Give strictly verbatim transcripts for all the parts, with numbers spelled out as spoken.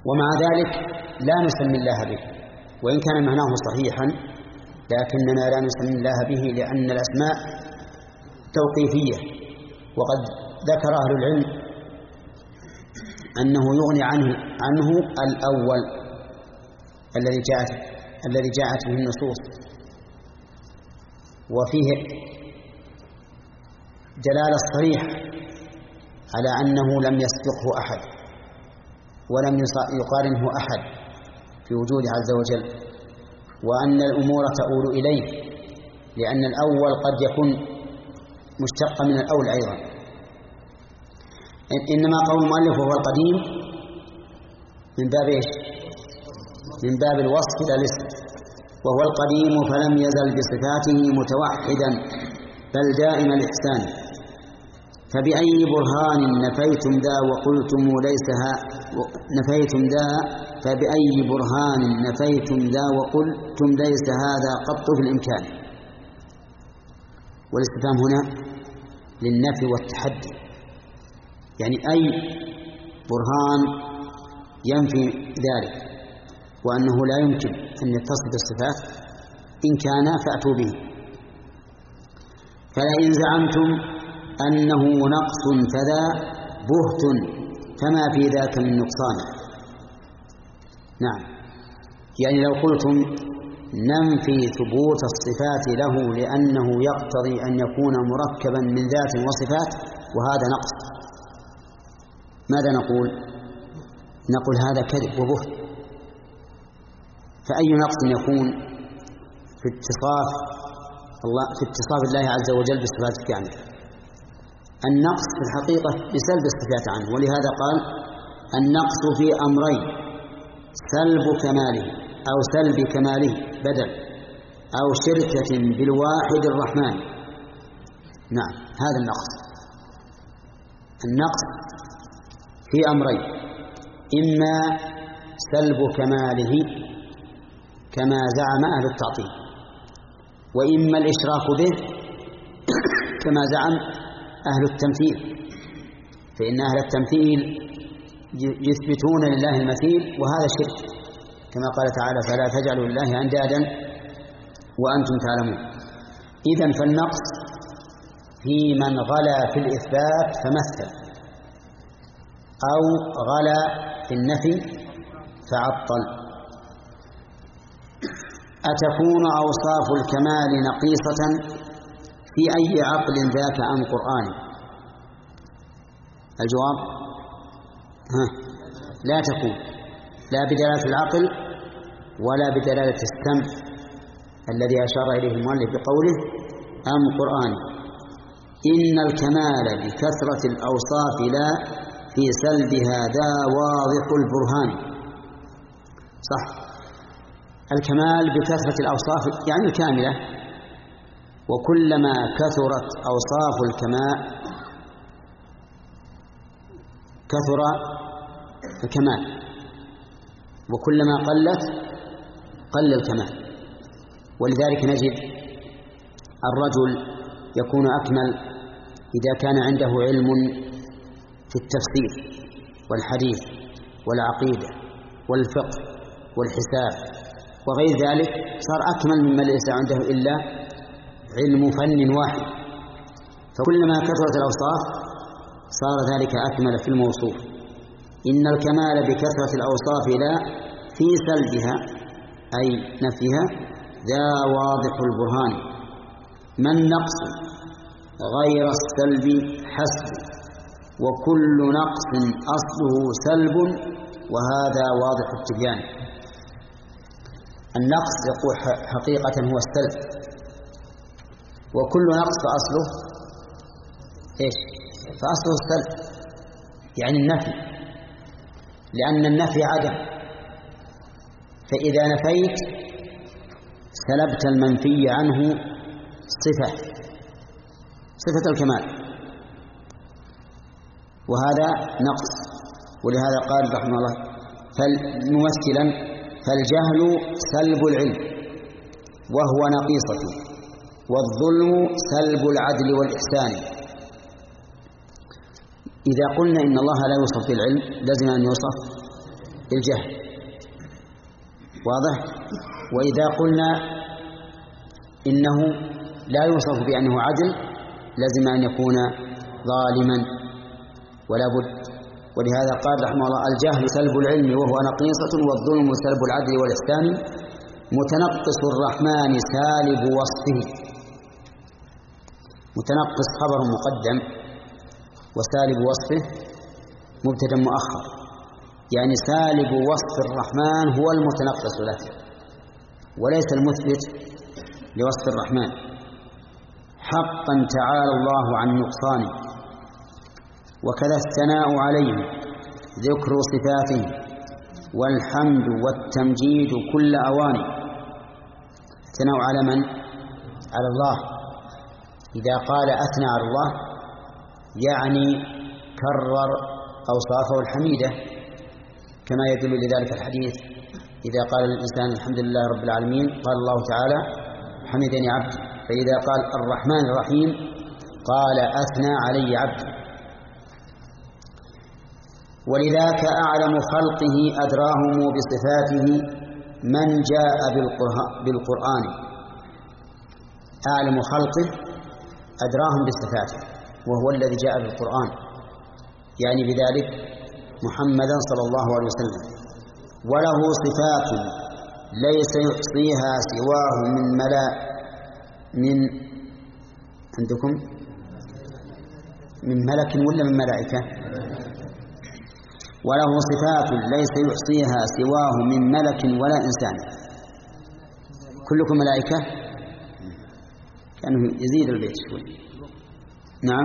ومع ذلك لا نسمي الله به، وإن كان معناه صحيحا لكننا لا نسمي الله به لأن الأسماء توقيفية. وقد ذكر أهل العلم أنه يغني عنه, عنه الأول الذي جاءت الذي جاءت به النصوص، وفيه دلالة صريحة على أنه لم يسبقه أحد ولم يقارنه أحد في وجوده عز وجل، وأن الأمور تؤول إليه، لأن الأول قد يكون مشتق من الأول أيضا. إنما قول المؤلف وهو القديم من باب إيش؟ من باب الوصف لا الاسم. وهو القديم فلم يزل بصفاته متوحدا بل دائم الإحسان، فبأي برهان نفيتم ذا وقلتم ليس ها نفيتم ذا فبأي برهان نفيتم ذا وقلتم ليس هذا قط في الإمكان. والاستفهام هنا للنفي والتحدي، يعني أي برهان ينفي ذلك وأنه لا يمكن أن يتصف بالصفات، إن كان فأتوا به. فلئن زعمتم أنه نقص فذا بهت فما في ذاك من نقصان. نعم، يعني لو قلتم ننفي ثبوت الصفات له لأنه يقتضي أن يكون مركبا من ذات وصفات وهذا نقص، ماذا نقول؟ نقول هذا كذب وبهت. فأي نقص يكون في اتصاف الله في اتصاف الله عز وجل بالصفات الكاملة؟ النقص في الحقيقة بسلب الصفات عنه، ولهذا قال النقص في أمرين: سلب كماله أو سلب كماله بدل، أو شركة بالواحد الرحمن. نعم، هذا النقص. النقص في أمرين: إما سلب كماله كما زعم أهل التعطيل، وإما الإشراك به كما زعم أهل التمثيل، فإن أهل التمثيل يثبتون لله المثيل وهذا شرك، كما قال تعالى: فلا تجعلوا لله أندادا وأنتم تعلمون. إذن فالنقص في من غلا في الإثبات فمثل، أو غلا في النفي فعطل. أتكون أوصاف الكمال نقيصة في أي عقل ذاك أم قرآن؟ الجواب: ها لا تكون، لا بدلالة العقل ولا بدلالة السمع الذي أشار إليه المؤلف بقوله أم قرآن. إن الكمال بكثرة الأوصاف لا في سلبها ذا واضح البرهان. صح، الكمال بكثرة الأوصاف يعني الكاملة، وكلما كثرت أوصاف الكمال كثر الكمال، وكلما قلت قل الكمال. ولذلك نجد الرجل يكون أكمل إذا كان عنده علم في التفسير والحديث والعقيدة والفقه والحساب وغير ذلك، صار أكمل مما ليس عنده إلا علم فن واحد. فكلما كثرت الأوصاف صار ذلك أكمل في الموصوف. إن الكمال بكثرة الأوصاف لا في سلبها أي نفيها ذا واضح البرهان. ما النقص غير السلب حسب، وكل نقص أصله سلب وهذا واضح التبيان. النقص يقول حقيقة هو السلب، وكل نقص فأصله إيش؟ فأصله السلب، يعني النفي، لأن النفي عدم، فإذا نفيت سلبت المنفي عنه صفة صفة الكمال، وهذا نقص. ولهذا قال رحمه الله فالممثلا: فالجهل سلب العلم وهو نقيصة، والظلم سلب العدل والإحسان. إذا قلنا إن الله لا يوصف بالعلم لازم أن يوصف بالجهل. واضح؟ وإذا قلنا إنه لا يوصف بأنه عدل لازم أن يكون ظالما ولا بد. ولهذا قال رحمه الله: الجهل سلب العلم وهو نقيصة، والظلم سلب العدل والإحسان، متنقص الرحمن سالب وصفه. متنقص خبر مقدم، وسالب وصفه مبتدأ مؤخر، يعني سالب وصف الرحمن هو المتنقص له وليس المثبت لوصف الرحمن. حقا تعالى الله عن نقصانه، وكذا الثناء عليه ذكر صفاته، والحمد والتمجيد كل أواني. الثناء على من؟ على الله. إذا قال أثنى على الله يعني كرر أوصافه الحميدة، كما يدل لذلك الحديث: إذا قال الإنسان الحمد لله رب العالمين قال الله تعالى: حمدني عبدي. فإذا قال الرحمن الرحيم قال: أثنى علي عبدي. ولذاك أعلم خلقه أدراهم بصفاته من جاء بالقرآن. أعلم خلقه أدراهم بصفاته، وهو الذي جاء بالقرآن، يعني بذلك محمدا صلى الله عليه وسلم. وله صفات ليس يحصيها سواه من ملا من عندكم من ملك ولا من ملائكة؟ وله صفات ليس يحصيها سواه من ملك ولا إنسان. كلكم ملائكة؟ كأنه يزيد البيت شوي. نعم.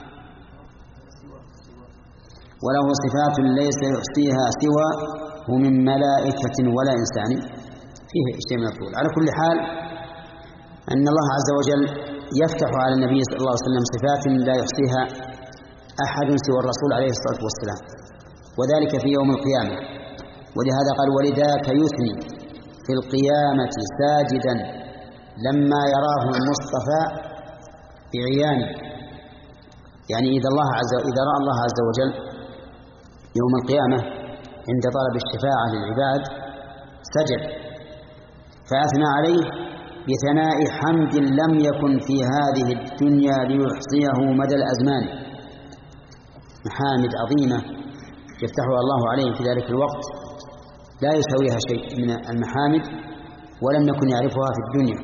وله صفات ليس يحصيها سواه من ملائكة ولا إنسان. فيه شيء من الطول. على كل حال أن الله عز وجل يفتح على النبي صلى الله عليه وسلم صفات لا يحصيها أحد سوى الرسول عليه الصلاة والسلام، وذلك في يوم القيامة. ولهذا قال: ولذاك يثني في القيامة ساجدا لما يراه المصطفى بعيانه. يعني إذا الله عز إذا رأى الله عز وجل يوم القيامة عند طلب الشفاعة للعباد سجد، فأثنى عليه بثناء حمد لم يكن في هذه الدنيا ليحصيه مدى الأزمان. محامد عظيمة يفتحها الله عليه في ذلك الوقت لا يسويها شيء من المحامد، ولم يكن يعرفها في الدنيا.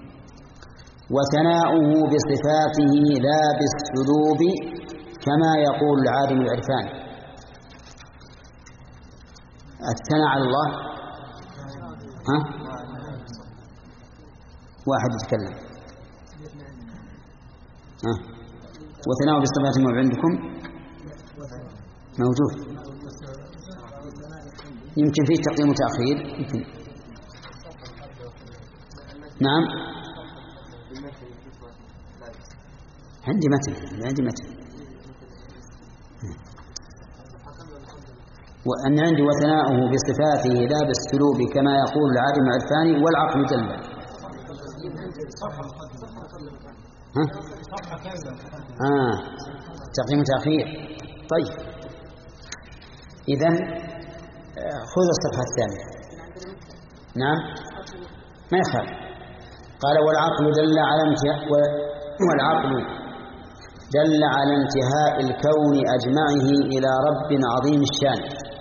وثناؤه بصفاته لا بالسلوب كما يقول العالم العرفان. الثناء على الله ها؟ واحد يتكلم ها؟ وثناؤه بصفاته ما عندكم موجود، يمكن فيه تقديم وتأخير يمكن. نعم عندي متن عندي متن وأن عندي وثناؤه بصفاته لا بالسلوب كما يقول العالم العرفاني والعقل جل. ها؟ آه تقديم وتأخير. طيب إذن خذ الصفحة الثانية. نعم ما يخالف. قال: والعقل دل على انتهاء والعقل دل على انتهاء الكون أجمعه إلى رب عظيم الشان.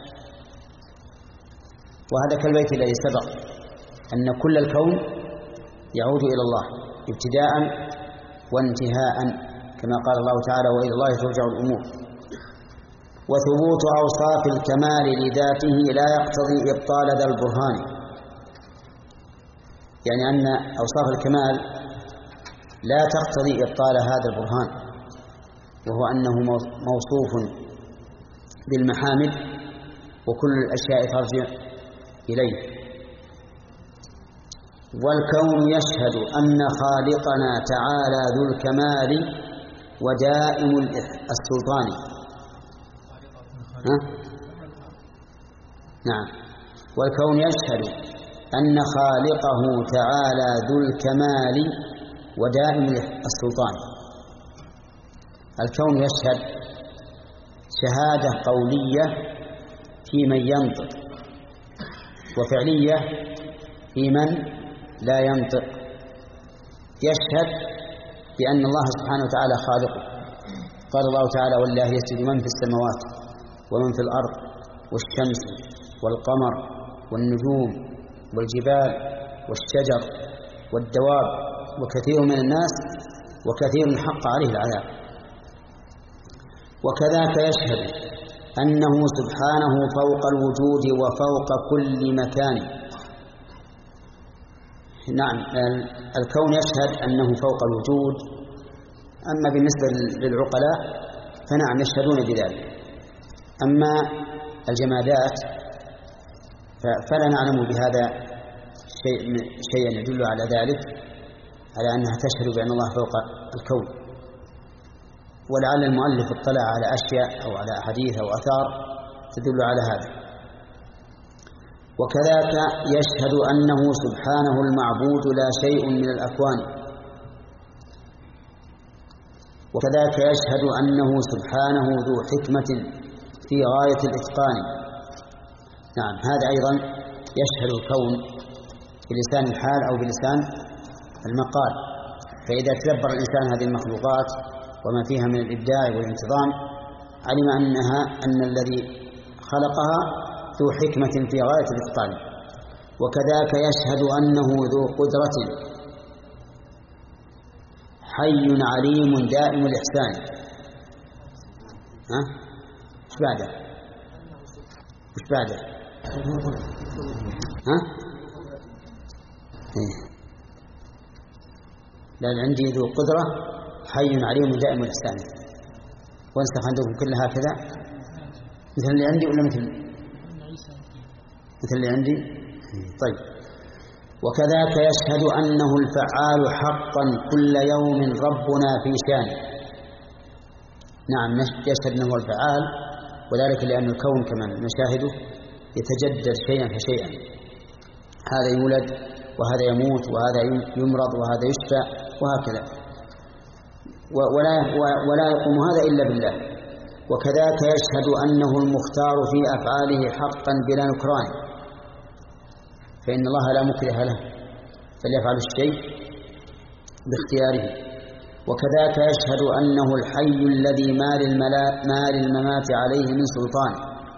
وهذا كالبيت الذي سبق أن كل الكون يعود إلى الله ابتداء وانتهاء، كما قال الله تعالى: وإلى الله ترجع الأمور. وثبوت أوصاف الكمال لذاته لا يقتضي إبطال ذا البرهان، يعني أن أوصاف الكمال لا تقتضي إبطال هذا البرهان، وهو أنه موصوف بالمحامد وكل الأشياء ترجع إليه. والكون يشهد أن خالقنا تعالى ذو الكمال ودائم السلطان. ها؟ نعم. والكون يشهد أن خالقه تعالى ذو الكمال ودائم السلطان. الكون يشهد شهادة قولية في من ينطق وفعلية في من لا ينطق، يشهد بأن الله سبحانه وتعالى خالقه. قال الله تعالى: ولله يسجد من في السماوات ومن في الأرض والشمس والقمر والنجوم والجبال والشجر والدواب وكثير من الناس وكثير حق عليه العذاب. وكذاك يشهد أنه سبحانه فوق الوجود وفوق كل مكان. نعم، الكون يشهد أنه فوق الوجود، أما بالنسبة للعقلاء فنعم يشهدون بذلك. أما الجمادات فلا نعلم بهذا شيء شيئا يدل على ذلك، على أنها تشهد بأن الله فوق الكون. ولعل المؤلف اطلع على أشياء أو على أحاديث أو آثار تدل على هذا. وكذاك يشهد أنه سبحانه المعبود لا شيء من الأكوان. وكذاك يشهد أنه سبحانه ذو حكمة في غاية الإتقان. نعم، هذا أيضا يشهد الكون بلسان الحال أو بلسان المقال. فإذا تدبر الإنسان هذه المخلوقات وما فيها من الإبداع والانتظام علم أنها أن الذي خلقها ذو حكمة في غاية الإتقان. وكذاك يشهد أنه ذو قدرة حي عليم دائم الإحسان. ها؟ إيش بعده؟ إيش بعده؟ ها؟ إيه. لا، عندي ذو قدرة حي عليم دائم الإحسان. وانسخ عندكم كلها هكذا مثل اللي عندي ولا مثل مثل اللي عندي؟ طيب. وكذاك يشهد أنه الفعال حقا كل يوم ربنا في شان. نعم، يشهد أنه الفعال، وذلك لأن الكون كما نشاهده يتجدد شيئا فشيئا، هذا يولد وهذا يموت وهذا يمرض وهذا يشفى وهكذا، ولا, ولا يقوم هذا إلا بالله. وكذاك يشهد أنه المختار في أفعاله حقا بلا نكران، فإن الله لا مكره له فليفعل الشيء باختياره. وكذاك يشهد أنه الحي الذي ما للممات عليه من سلطان.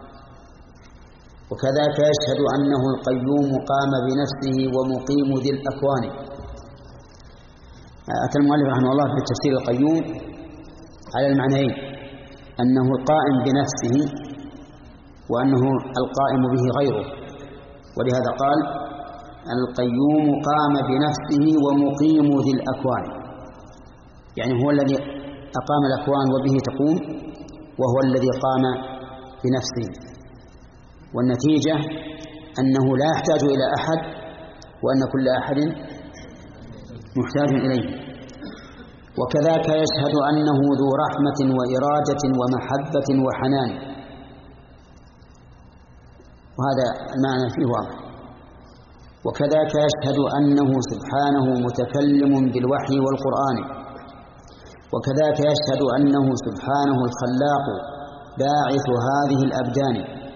وكذاك يشهد أنه القيوم قام بنفسه ومقيم ذي الأكوان. أتى المؤلف رحمه الله في تفسير القيوم على المعنيين، أنه القائم بنفسه وأنه القائم به غيره. ولهذا قال: القيوم قام بنفسه ومقيم ذي الأكوان، يعني هو الذي أقام الأكوان وبه تقوم، وهو الذي قام بنفسه. والنتيجة أنه لا يحتاج إلى أحد، وأن كل أحد محتاج إليه. وكذاك يشهد أنه ذو رحمة وإرادة ومحبة وحنان، وهذا المعنى فيه واضح. وكذاك يشهد أنه سبحانه متكلم بالوحي والقرآن. وكذاك يشهد أنه سبحانه الخلاق باعث هذه الأبدان.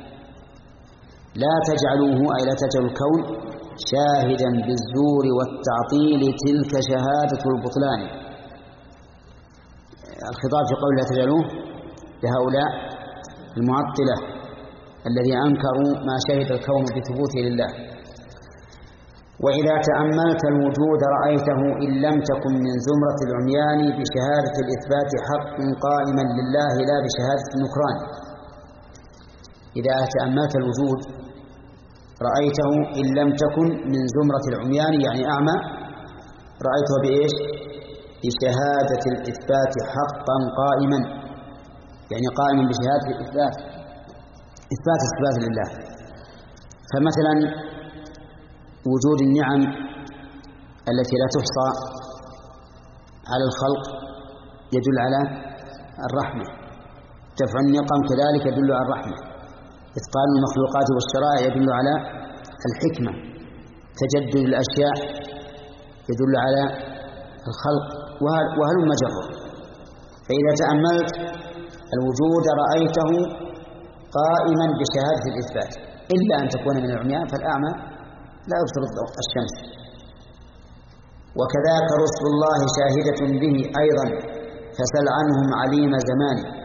لا تجعلوه أي لا تجعلوا الكون شاهدا بالزور والتعطيل، تلك شهادة البطلان. الخطاب في قول لا تجعلوه لهؤلاء المعطلة الذي أنكروا ما شهد الكون بثبوته لله. وإذا تأملت الوجود رأيته إن لم تكن من زمرة العميان بشهادة الإثبات حق قائما لله لا بشهادة النكران. إذا تأملت الوجود رأيته إن لم تكن من زمرة العميان يعني أعمى، رأيته بإيش؟ بشهادة الإثبات حقا قائما، يعني قائما بشهادة الإثبات، إثبات الصفات لله. فمثلا وجود النعم التي لا تحصى على الخلق يدل على الرحمة، دفع النقم كذلك يدل على الرحمة، إثقال المخلوقات والشرائع يدل على الحكمة، تجدد الأشياء يدل على الخلق، وهلم جرا. فإذا تأملت الوجود رأيته قائما بشهادة الإثبات إلا أن تكون من العميان، فالأعمى لا يبصر الشمس. وكذاك رسل الله شاهدة به أيضا، فسل عنهم عليم زمان.